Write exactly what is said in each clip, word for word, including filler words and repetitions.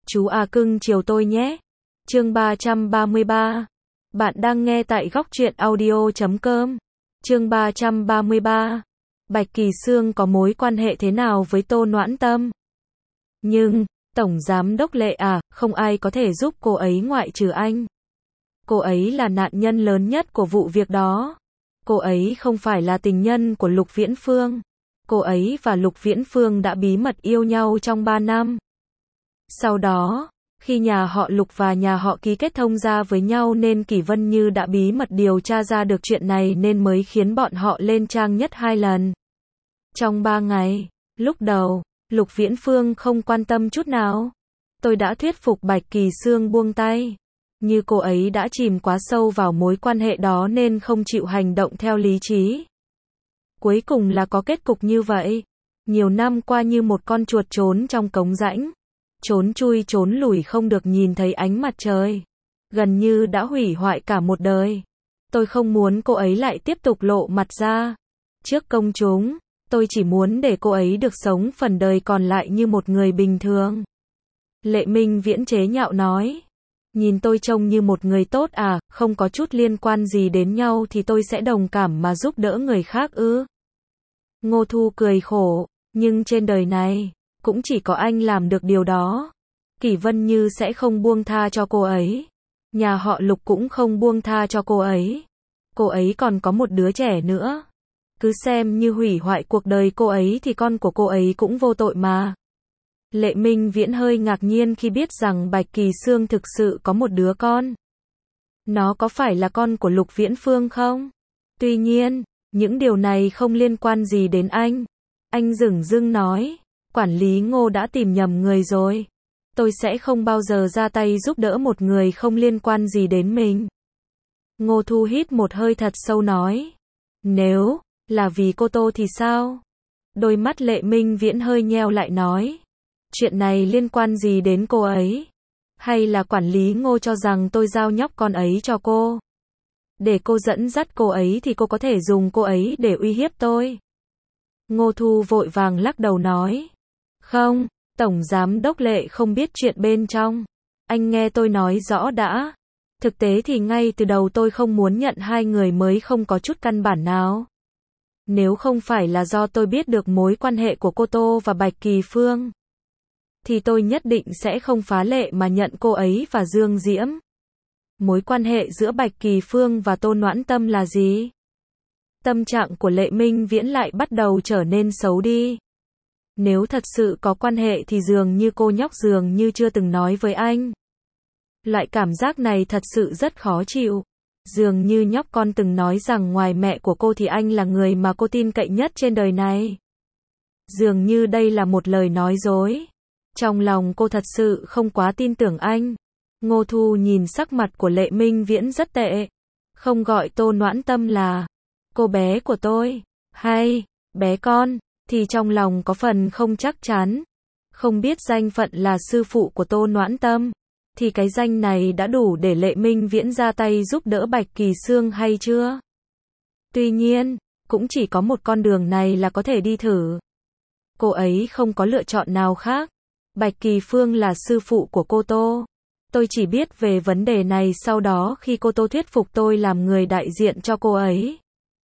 Chú à cưng chiều tôi nhé. Chương ba trăm ba mươi ba. Bạn đang nghe tại góc truyện audio chấm com. Chương ba trăm ba mươi ba. Bạch Kỳ Sương có mối quan hệ thế nào với Tô Noãn Tâm? Nhưng, Tổng Giám Đốc Lệ à, không ai có thể giúp cô ấy ngoại trừ anh. Cô ấy là nạn nhân lớn nhất của vụ việc đó. Cô ấy không phải là tình nhân của Lục Viễn Phương. Cô ấy và Lục Viễn Phương đã bí mật yêu nhau trong ba năm. Sau đó, khi nhà họ Lục và nhà họ Ký kết thông gia với nhau nên Kỷ Vân Như đã bí mật điều tra ra được chuyện này nên mới khiến bọn họ lên trang nhất hai lần. Trong ba ngày, lúc đầu, Lục Viễn Phương không quan tâm chút nào. Tôi đã thuyết phục Bạch Kỳ Sương buông tay. Như cô ấy đã chìm quá sâu vào mối quan hệ đó nên không chịu hành động theo lý trí. Cuối cùng là có kết cục như vậy. Nhiều năm qua như một con chuột trốn trong cống rãnh. Trốn chui trốn lủi không được nhìn thấy ánh mặt trời. Gần như đã hủy hoại cả một đời. Tôi không muốn cô ấy lại tiếp tục lộ mặt ra trước công chúng. Tôi chỉ muốn để cô ấy được sống phần đời còn lại như một người bình thường. Lệ Minh Viễn chế nhạo nói. Nhìn tôi trông như một người tốt à, không có chút liên quan gì đến nhau thì tôi sẽ đồng cảm mà giúp đỡ người khác ư? Ngô Thu cười khổ, nhưng trên đời này, cũng chỉ có anh làm được điều đó. Kỷ Vân Như sẽ không buông tha cho cô ấy. Nhà họ Lục cũng không buông tha cho cô ấy. Cô ấy còn có một đứa trẻ nữa. Cứ xem như hủy hoại cuộc đời cô ấy thì con của cô ấy cũng vô tội mà. Lệ Minh Viễn hơi ngạc nhiên khi biết rằng Bạch Kỳ Sương thực sự có một đứa con. Nó có phải là con của Lục Viễn Phương không? Tuy nhiên, những điều này không liên quan gì đến anh. Anh dửng dưng nói, quản lý Ngô đã tìm nhầm người rồi. Tôi sẽ không bao giờ ra tay giúp đỡ một người không liên quan gì đến mình. Ngô Thu hít một hơi thật sâu nói. Nếu là vì cô Tô thì sao? Đôi mắt Lệ Minh Viễn hơi nheo lại nói. Chuyện này liên quan gì đến cô ấy? Hay là quản lý Ngô cho rằng tôi giao nhóc con ấy cho cô? Để cô dẫn dắt cô ấy thì cô có thể dùng cô ấy để uy hiếp tôi. Ngô Thu vội vàng lắc đầu nói. Không, Tổng Giám Đốc Lệ không biết chuyện bên trong. Anh nghe tôi nói rõ đã. Thực tế thì ngay từ đầu tôi không muốn nhận hai người mới không có chút căn bản nào. Nếu không phải là do tôi biết được mối quan hệ của cô Tô và Bạch Kỳ Phương, thì tôi nhất định sẽ không phá lệ mà nhận cô ấy và Dương Diễm. Mối quan hệ giữa Bạch Kỳ Phương và Tô Noãn Tâm là gì? Tâm trạng của Lệ Minh Viễn lại bắt đầu trở nên xấu đi. Nếu thật sự có quan hệ thì dường như cô nhóc dường như chưa từng nói với anh. Loại cảm giác này thật sự rất khó chịu. Dường như nhóc con từng nói rằng ngoài mẹ của cô thì anh là người mà cô tin cậy nhất trên đời này. Dường như đây là một lời nói dối. Trong lòng cô thật sự không quá tin tưởng anh. Ngô Thu nhìn sắc mặt của Lệ Minh Viễn rất tệ. Không gọi Tô Noãn Tâm là cô bé của tôi, hay bé con, thì trong lòng có phần không chắc chắn. Không biết danh phận là sư phụ của Tô Noãn Tâm, thì cái danh này đã đủ để Lệ Minh Viễn ra tay giúp đỡ Bạch Kỳ Sương hay chưa? Tuy nhiên, cũng chỉ có một con đường này là có thể đi thử. Cô ấy không có lựa chọn nào khác. Bạch Kỳ Phương là sư phụ của cô Tô. Tôi chỉ biết về vấn đề này sau đó khi cô Tô thuyết phục tôi làm người đại diện cho cô ấy.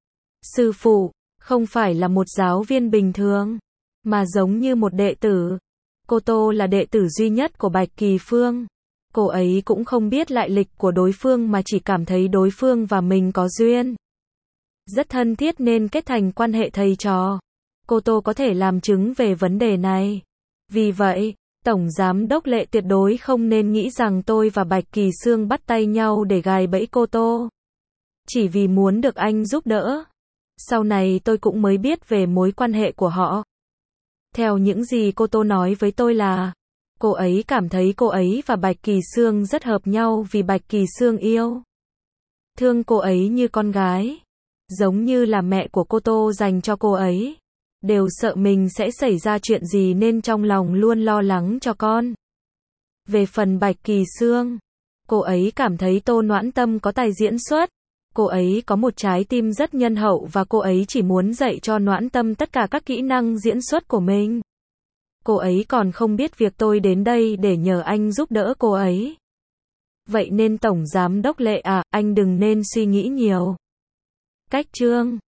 Sư phụ, không phải là một giáo viên bình thường, mà giống như một đệ tử. Cô Tô là đệ tử duy nhất của Bạch Kỳ Phương. Cô ấy cũng không biết lại lịch của đối phương mà chỉ cảm thấy đối phương và mình có duyên. Rất thân thiết nên kết thành quan hệ thầy trò. Cô Tô có thể làm chứng về vấn đề này. Vì vậy, Tổng Giám Đốc Lệ tuyệt đối không nên nghĩ rằng tôi và Bạch Kỳ Sương bắt tay nhau để gài bẫy cô Tô. Chỉ vì muốn được anh giúp đỡ. Sau này tôi cũng mới biết về mối quan hệ của họ. Theo những gì cô Tô nói với tôi là, cô ấy cảm thấy cô ấy và Bạch Kỳ Sương rất hợp nhau vì Bạch Kỳ Sương yêu thương cô ấy như con gái. Giống như là mẹ của cô Tô dành cho cô ấy. Đều sợ mình sẽ xảy ra chuyện gì nên trong lòng luôn lo lắng cho con. Về phần Bạch Kỳ Sương, cô ấy cảm thấy Tô Noãn Tâm có tài diễn xuất. Cô ấy có một trái tim rất nhân hậu và cô ấy chỉ muốn dạy cho Noãn Tâm tất cả các kỹ năng diễn xuất của mình. Cô ấy còn không biết việc tôi đến đây để nhờ anh giúp đỡ cô ấy. Vậy nên Tổng Giám đốc Lệ à, anh đừng nên suy nghĩ nhiều. Cách chương